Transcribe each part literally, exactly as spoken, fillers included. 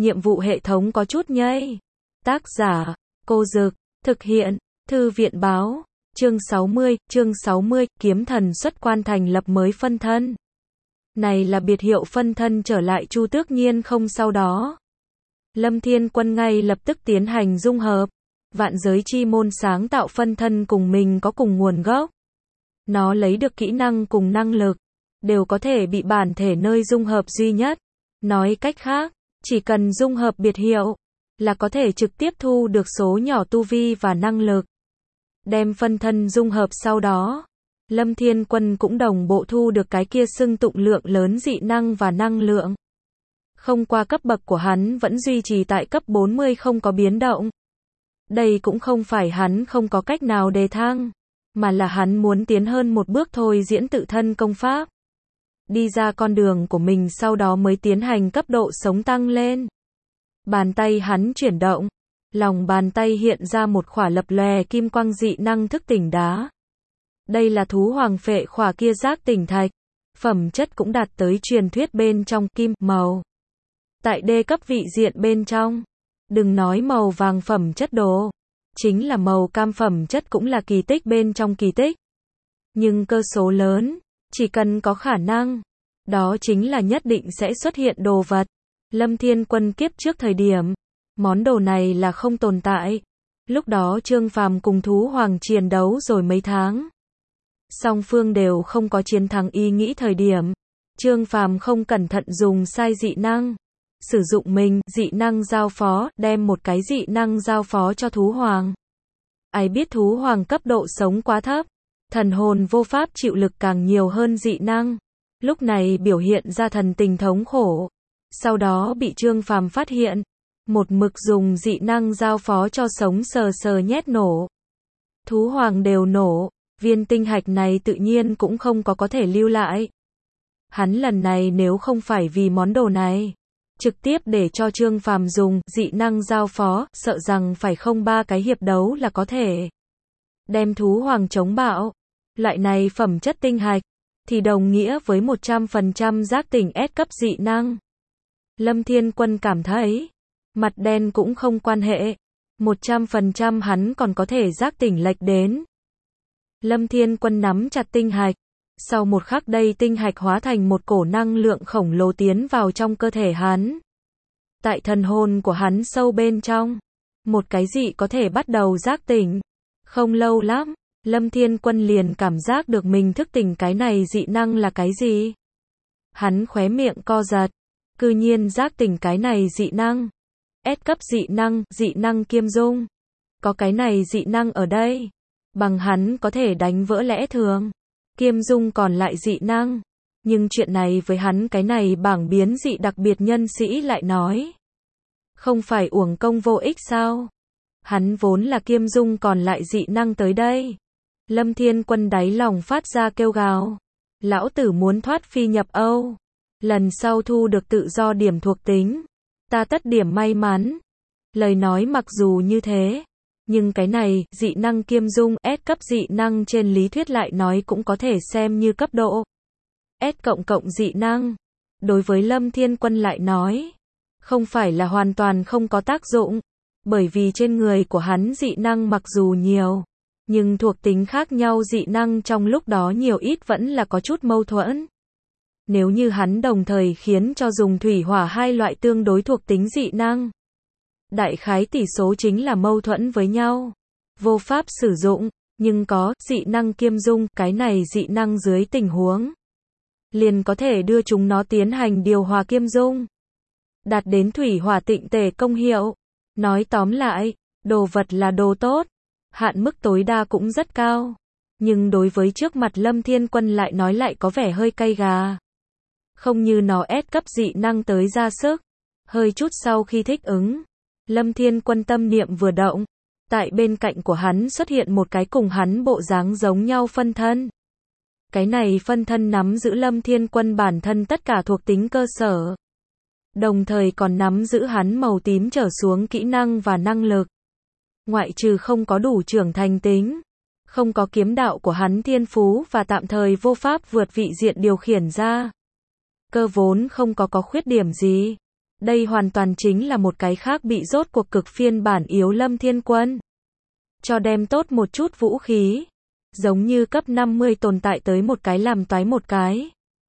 nhiệm vụ hệ thống có chút nhây. Tác giả, Cô Dực, thực hiện, Thư viện báo, chương sáu mươi, chương sáu mươi, kiếm thần xuất quan thành lập mới phân thân. Này là biệt hiệu phân thân trở lại Chu Tước Nhiên không sau đó. Lâm Thiên Quân ngay lập tức tiến hành dung hợp. Vạn giới chi môn sáng tạo phân thân cùng mình có cùng nguồn gốc. Nó lấy được kỹ năng cùng năng lực, đều có thể bị bản thể nơi dung hợp duy nhất. Nói cách khác, chỉ cần dung hợp biệt hiệu, là có thể trực tiếp thu được số nhỏ tu vi và năng lực. Đem phân thân dung hợp sau đó, Lâm Thiên Quân cũng đồng bộ thu được cái kia xưng tụng lượng lớn dị năng và năng lượng. Không qua cấp bậc của hắn vẫn duy trì tại cấp bốn mươi không có biến động. Đây cũng không phải hắn không có cách nào đề thăng, mà là hắn muốn tiến hơn một bước thôi diễn tự thân công pháp. Đi ra con đường của mình sau đó mới tiến hành cấp độ sống tăng lên. Bàn tay hắn chuyển động, lòng bàn tay hiện ra một khỏa lập lòe kim quang dị năng thức tỉnh đá. Đây là thú hoàng phệ khỏa kia giác tỉnh thạch, phẩm chất cũng đạt tới truyền thuyết bên trong kim màu. Tại đê cấp vị diện bên trong, đừng nói màu vàng phẩm chất đồ, chính là màu cam phẩm chất cũng là kỳ tích bên trong kỳ tích. Nhưng cơ số lớn, chỉ cần có khả năng, đó chính là nhất định sẽ xuất hiện đồ vật. Lâm Thiên Quân kiếp trước thời điểm, món đồ này là không tồn tại. Lúc đó Trương Phàm cùng thú hoàng chiến đấu rồi mấy tháng. Song phương đều không có chiến thắng ý nghĩ thời điểm. Trương Phàm không cẩn thận dùng sai dị năng. Sử dụng mình, dị năng giao phó, đem một cái dị năng giao phó cho thú hoàng. Ai biết thú hoàng cấp độ sống quá thấp. Thần hồn vô pháp chịu lực càng nhiều hơn dị năng. Lúc này biểu hiện ra thần tình thống khổ. Sau đó bị Trương Phàm phát hiện. Một mực dùng dị năng giao phó cho sống sờ sờ nhét nổ. Thú hoàng đều nổ. Viên tinh hạch này tự nhiên cũng không có có thể lưu lại. Hắn lần này nếu không phải vì món đồ này, trực tiếp để cho Trương Phàm dùng dị năng giao phó, sợ rằng phải không ba cái hiệp đấu là có thể đem thú hoàng chống bạo. Loại này phẩm chất tinh hạch, thì đồng nghĩa với một trăm phần trăm giác tỉnh S cấp dị năng. Lâm Thiên Quân cảm thấy, mặt đen cũng không quan hệ, một trăm phần trăm hắn còn có thể giác tỉnh lệch đến. Lâm Thiên Quân nắm chặt tinh hạch, sau một khắc đây tinh hạch hóa thành một cổ năng lượng khổng lồ tiến vào trong cơ thể hắn. Tại thần hồn của hắn sâu bên trong, một cái gì có thể bắt đầu giác tỉnh. Không lâu lắm, Lâm Thiên Quân liền cảm giác được mình thức tỉnh cái này dị năng là cái gì. Hắn khóe miệng co giật, cư nhiên giác tỉnh cái này dị năng. S cấp dị năng, dị năng kiêm dung. Có cái này dị năng ở đây, bằng hắn có thể đánh vỡ lẽ thường. Kiêm dung còn lại dị năng. Nhưng chuyện này với hắn cái này bảng biến dị đặc biệt nhân sĩ lại nói. Không phải uổng công vô ích sao? Hắn vốn là kiêm dung còn lại dị năng tới đây. Lâm Thiên Quân đáy lòng phát ra kêu gào. Lão tử muốn thoát phi nhập Âu. Lần sau thu được tự do điểm thuộc tính. Ta tất điểm may mắn. Lời nói mặc dù như thế. Nhưng cái này, dị năng kiêm dung, S cấp dị năng trên lý thuyết lại nói cũng có thể xem như cấp độ S cộng cộng dị năng. Đối với Lâm Thiên Quân lại nói, không phải là hoàn toàn không có tác dụng. Bởi vì trên người của hắn dị năng mặc dù nhiều, nhưng thuộc tính khác nhau dị năng trong lúc đó nhiều ít vẫn là có chút mâu thuẫn. Nếu như hắn đồng thời khiến cho dùng thủy hỏa hai loại tương đối thuộc tính dị năng, đại khái tỷ số chính là mâu thuẫn với nhau, vô pháp sử dụng, nhưng có dị năng kiêm dung, cái này dị năng dưới tình huống, liền có thể đưa chúng nó tiến hành điều hòa kiêm dung, đạt đến thủy hỏa tịnh tề công hiệu. Nói tóm lại, đồ vật là đồ tốt, hạn mức tối đa cũng rất cao, nhưng đối với trước mặt Lâm Thiên Quân lại nói lại có vẻ hơi cay gà. Không như nó S cấp dị năng tới ra sức, hơi chút sau khi thích ứng. Lâm Thiên Quân tâm niệm vừa động, tại bên cạnh của hắn xuất hiện một cái cùng hắn bộ dáng giống nhau phân thân. Cái này phân thân nắm giữ Lâm Thiên Quân bản thân tất cả thuộc tính cơ sở, đồng thời còn nắm giữ hắn màu tím trở xuống kỹ năng và năng lực. Ngoại trừ không có đủ trưởng thành tính, không có kiếm đạo của hắn thiên phú và tạm thời vô pháp vượt vị diện điều khiển ra. Cơ vốn không có có khuyết điểm gì. Đây hoàn toàn chính là một cái khác bị rốt cuộc cực phiên bản yếu Lâm Thiên Quân. Cho đem tốt một chút vũ khí. Giống như cấp năm mươi tồn tại tới một cái làm toái một cái.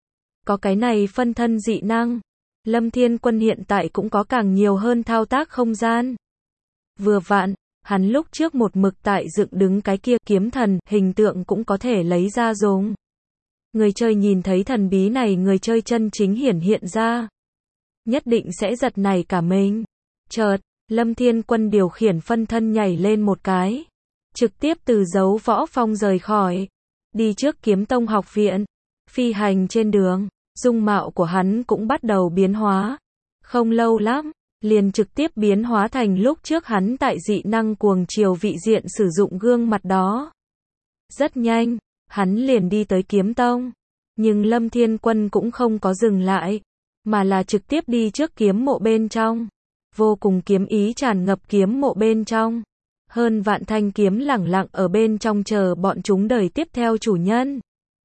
Có cái này phân thân dị năng. Lâm Thiên Quân hiện tại cũng có càng nhiều hơn thao tác không gian. Vừa vặn, hắn lúc trước một mực tại dựng đứng cái kia kiếm thần, hình tượng cũng có thể lấy ra dùng. Người chơi nhìn thấy thần bí này người chơi chân chính hiển hiện ra. Nhất định sẽ giật nảy cả mình. Chợt, Lâm Thiên Quân điều khiển phân thân nhảy lên một cái. Trực tiếp từ dấu võ phong rời khỏi. Đi trước kiếm tông học viện. Phi hành trên đường, dung mạo của hắn cũng bắt đầu biến hóa. Không lâu lắm, liền trực tiếp biến hóa thành lúc trước hắn tại dị năng cuồng chiều vị diện sử dụng gương mặt đó. Rất nhanh, hắn liền đi tới kiếm tông. Nhưng Lâm Thiên Quân cũng không có dừng lại, mà là trực tiếp đi trước kiếm mộ bên trong. Vô cùng kiếm ý tràn ngập kiếm mộ bên trong. Hơn vạn thanh kiếm lẳng lặng ở bên trong chờ bọn chúng đời tiếp theo chủ nhân.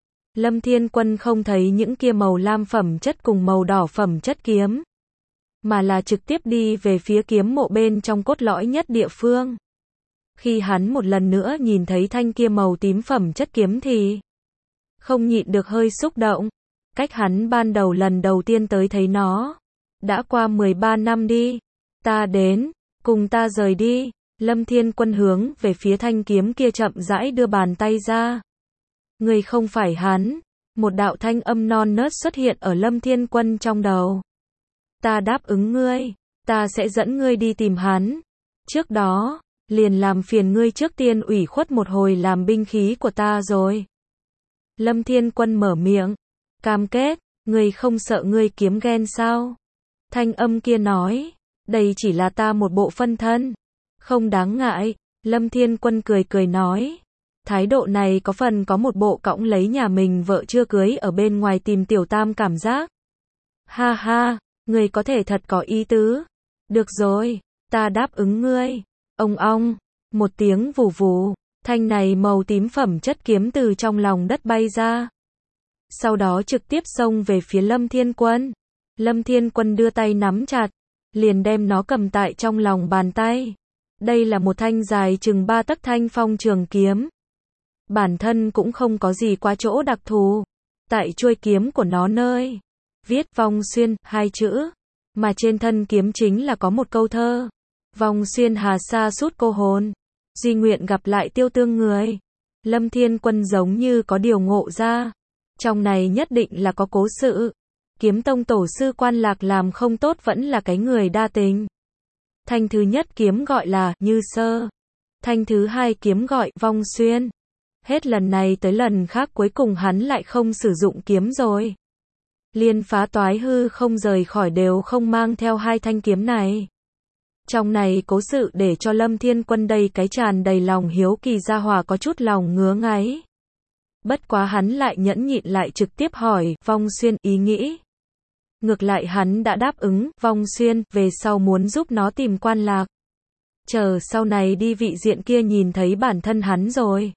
Lâm Thiên Quân không thấy những kia màu lam phẩm chất cùng màu đỏ phẩm chất kiếm, mà là trực tiếp đi về phía kiếm mộ bên trong cốt lõi nhất địa phương. Khi hắn một lần nữa nhìn thấy thanh kia màu tím phẩm chất kiếm thì không nhịn được hơi xúc động. Cách hắn ban đầu lần đầu tiên tới thấy nó đã qua mười ba năm đi. Ta đến, cùng ta rời đi. Lâm Thiên Quân hướng về phía thanh kiếm kia chậm rãi đưa bàn tay ra. Người không phải hắn. Một đạo thanh âm non nớt xuất hiện ở Lâm Thiên Quân trong đầu. Ta đáp ứng ngươi, ta sẽ dẫn ngươi đi tìm hắn. Trước đó, liền làm phiền ngươi trước tiên ủy khuất một hồi làm binh khí của ta rồi. Lâm Thiên Quân mở miệng, cam kết, ngươi không sợ ngươi kiếm ghen sao? Thanh âm kia nói, đây chỉ là ta một bộ phân thân, không đáng ngại. Lâm Thiên Quân cười cười nói, thái độ này có phần có một bộ cõng lấy nhà mình vợ chưa cưới ở bên ngoài tìm tiểu tam cảm giác. Ha ha, ngươi có thể thật có ý tứ. Được rồi, ta đáp ứng ngươi. Ông ong, một tiếng vù vù, thanh này màu tím phẩm chất kiếm từ trong lòng đất bay ra. Sau đó trực tiếp xông về phía Lâm Thiên Quân. Lâm Thiên Quân đưa tay nắm chặt, liền đem nó cầm tại trong lòng bàn tay. Đây là một thanh dài chừng ba tấc thanh phong trường kiếm. Bản thân cũng không có gì quá chỗ đặc thù. Tại chuôi kiếm của nó nơi viết vong xuyên hai chữ, mà trên thân kiếm chính là có một câu thơ. Vong xuyên hà sa sút cô hồn, duy nguyện gặp lại tiêu tương người. Lâm Thiên Quân giống như có điều ngộ ra. Trong này nhất định là có cố sự. Kiếm tông tổ sư Quan Lạc làm không tốt vẫn là cái người đa tình. Thanh thứ nhất kiếm gọi là Như Sơ. Thanh thứ hai kiếm gọi Vong Xuyên. Hết lần này tới lần khác cuối cùng hắn lại không sử dụng kiếm rồi. Liên phá toái hư không rời khỏi đều không mang theo hai thanh kiếm này. Trong này cố sự để cho Lâm Thiên Quân đây cái tràn đầy lòng hiếu kỳ gia hỏa có chút lòng ngứa ngáy. Bất quá hắn lại nhẫn nhịn lại trực tiếp hỏi Vong Xuyên ý nghĩ. Ngược lại hắn đã đáp ứng Vong Xuyên về sau muốn giúp nó tìm Quan Lạc. Chờ sau này đi vị diện kia nhìn thấy bản thân hắn rồi,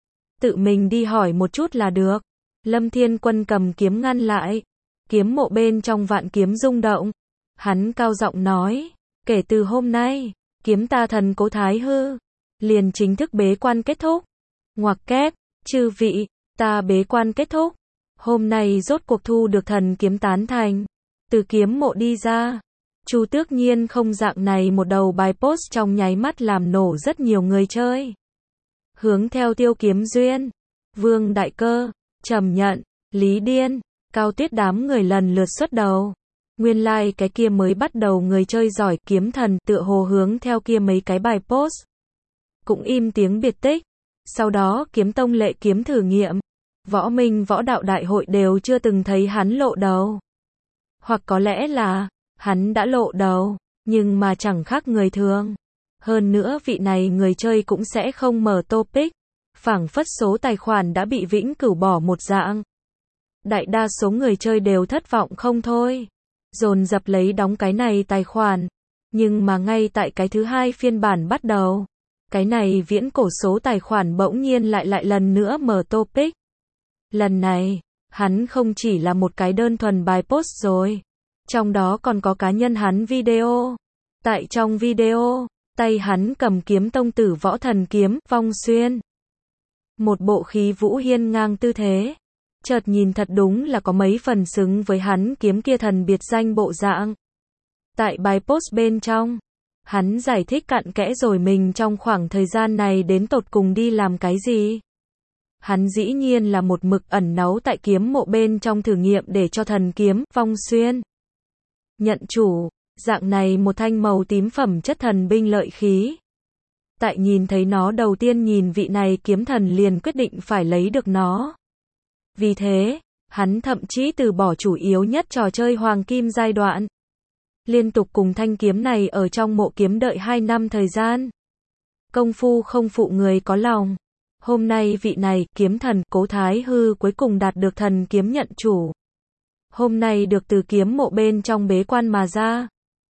tự mình đi hỏi một chút là được. Lâm Thiên Quân cầm kiếm ngăn lại. Kiếm mộ bên trong vạn kiếm rung động. Hắn cao giọng nói, kể từ hôm nay, kiếm ta thần cố thái hư liền chính thức bế quan kết thúc. Ngoặc kép, chư vị, ta bế quan kết thúc. Hôm nay rốt cuộc thu được thần kiếm tán thành. Từ kiếm mộ đi ra. Chu Tước Nhiên không dạng này một đầu bài post trong nháy mắt làm nổ rất nhiều người chơi. Hướng theo Tiêu Kiếm Duyên, Vương Đại Cơ, Trầm Nhận, Lý Điên, Cao Tuyết đám người lần lượt xuất đầu. Nguyên lai like cái kia mới bắt đầu người chơi giỏi kiếm thần tựa hồ hướng theo kia mấy cái bài post. Cũng im tiếng biệt tích. Sau đó kiếm tông lệ kiếm thử nghiệm. Võ Minh võ đạo đại hội đều chưa từng thấy hắn lộ đầu. Hoặc có lẽ là, hắn đã lộ đầu, nhưng mà chẳng khác người thường. Hơn nữa vị này người chơi cũng sẽ không mở topic. Phảng phất số tài khoản đã bị vĩnh cửu bỏ một dạng. Đại đa số người chơi đều thất vọng không thôi. Dồn dập lấy đóng cái này tài khoản. Nhưng mà ngay tại cái thứ hai phiên bản bắt đầu, cái này viễn cổ số tài khoản bỗng nhiên lại lại lần nữa mở topic. Lần này, hắn không chỉ là một cái đơn thuần bài post rồi, Trong đó còn có cá nhân hắn video. Tại trong video, tay hắn cầm kiếm tông tử võ thần kiếm, vong xuyên. Một bộ khí vũ hiên ngang tư thế. Chợt nhìn thật đúng là có mấy phần xứng với hắn kiếm kia thần biệt danh bộ dạng. Tại bài post bên trong, hắn giải thích cặn kẽ rồi mình trong khoảng thời gian này đến tột cùng đi làm cái gì. Hắn dĩ nhiên là một mực ẩn náu tại kiếm mộ bên trong thử nghiệm để cho thần kiếm, vong xuyên. Nhận chủ, dạng này một thanh màu tím phẩm chất thần binh lợi khí. Tại nhìn thấy nó đầu tiên nhìn vị này kiếm thần liền quyết định phải lấy được nó. Vì thế, hắn thậm chí từ bỏ chủ yếu nhất trò chơi hoàng kim giai đoạn. Liên tục cùng thanh kiếm này ở trong mộ kiếm đợi hai năm thời gian. Công phu không phụ người có lòng. Hôm nay vị này, kiếm thần, Cố Thái Hư cuối cùng đạt được thần kiếm nhận chủ. Hôm nay được từ kiếm mộ bên trong bế quan mà ra.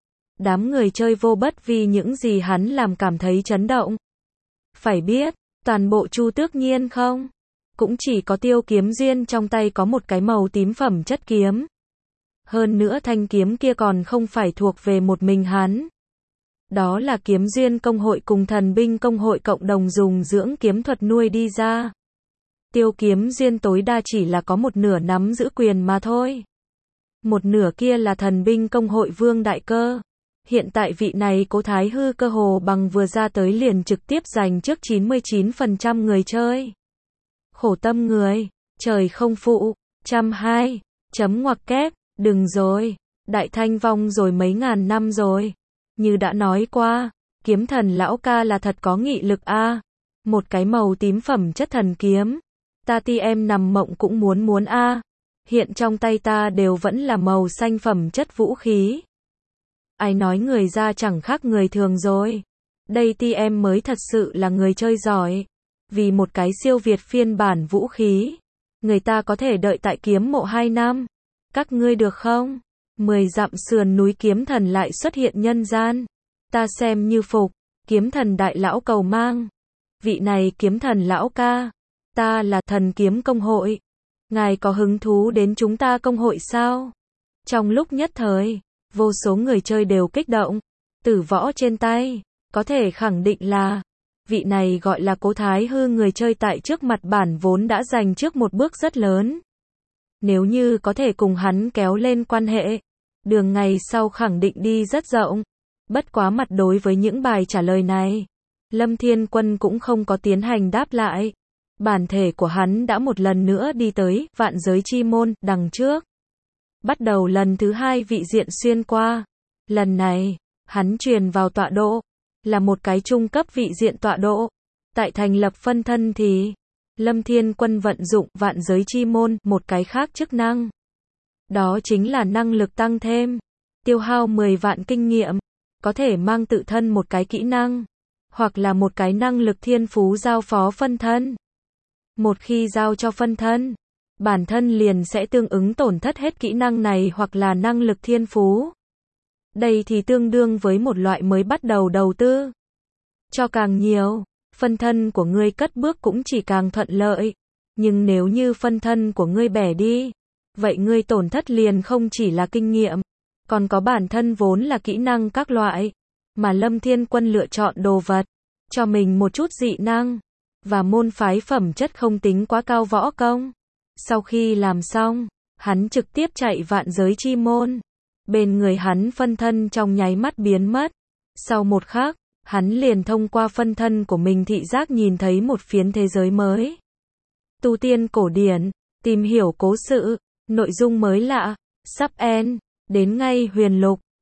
Đám người chơi vô bất vì những gì hắn làm cảm thấy chấn động. Phải biết, toàn bộ Chu Tước Nhiên không? Cũng chỉ có Tiêu Kiếm Duyên trong tay có một cái màu tím phẩm chất kiếm. Hơn nữa thanh kiếm kia còn không phải thuộc về một mình hắn. Đó là Kiếm Duyên công hội cùng thần binh công hội cộng đồng dùng dưỡng kiếm thuật nuôi đi ra. Tiêu Kiếm Duyên tối đa chỉ là có một nửa nắm giữ quyền mà thôi. Một nửa kia là thần binh công hội Vương Đại Cơ. Hiện tại vị này Cố Thái Hư cơ hồ bằng vừa ra tới liền trực tiếp giành trước chín mươi chín phần trăm người chơi. Khổ tâm người, trời không phụ, trăm hai, chấm ngoặc kép, đừng rồi, đại thanh vong rồi mấy ngàn năm rồi. Như đã nói qua, kiếm thần lão ca là thật có nghị lực a. Một cái màu tím phẩm chất thần kiếm. Ta ti em nằm mộng cũng muốn muốn a. Hiện trong tay ta đều vẫn là màu xanh phẩm chất vũ khí. Ai nói người ra chẳng khác người thường rồi. Đây ti em mới thật sự là người chơi giỏi. Vì một cái siêu việt phiên bản vũ khí, người ta có thể đợi tại kiếm mộ hai năm. Các ngươi được không? Mười dặm sườn núi kiếm thần lại xuất hiện nhân gian. Ta xem như phục. Kiếm thần đại lão cầu mang. Vị này kiếm thần lão ca. Ta là thần kiếm công hội. Ngài có hứng thú đến chúng ta công hội sao? Trong lúc nhất thời, vô số người chơi đều kích động. Tử võ trên tay, có thể khẳng định là vị này gọi là Cố Thái Hư người chơi tại trước mặt bản vốn đã giành trước một bước rất lớn. Nếu như có thể cùng hắn kéo lên quan hệ, đường ngày sau khẳng định đi rất rộng. Bất quá mặt đối với những bài trả lời này, Lâm Thiên Quân cũng không có tiến hành đáp lại. Bản thể của hắn đã một lần nữa đi tới vạn giới chi môn đằng trước. Bắt đầu lần thứ hai vị diện xuyên qua. Lần này, hắn truyền vào tọa độ, là một cái trung cấp vị diện tọa độ. Tại thành lập phân thân thì Lâm Thiên Quân vận dụng vạn giới chi môn một cái khác chức năng. Đó chính là năng lực tăng thêm. Tiêu hao mười vạn kinh nghiệm. Có thể mang tự thân một cái kỹ năng. Hoặc là một cái năng lực thiên phú giao phó phân thân. Một khi giao cho phân thân, bản thân liền sẽ tương ứng tổn thất hết kỹ năng này hoặc là năng lực thiên phú. Đây thì tương đương với một loại mới bắt đầu đầu tư. Cho càng nhiều, phân thân của ngươi cất bước cũng chỉ càng thuận lợi. Nhưng nếu như phân thân của ngươi bẻ đi, vậy ngươi tổn thất liền không chỉ là kinh nghiệm, còn có bản thân vốn là kỹ năng các loại. Mà Lâm Thiên Quân lựa chọn đồ vật, cho mình một chút dị năng, và môn phái phẩm chất không tính quá cao võ công. Sau khi làm xong, hắn trực tiếp chạy vạn giới chi môn. Bên người hắn phân thân trong nháy mắt biến mất. Sau một khắc, hắn liền thông qua phân thân của mình thị giác nhìn thấy một phiến thế giới mới. Tu tiên cổ điển, tìm hiểu cố sự, nội dung mới lạ, sắp end, đến ngay huyền lục.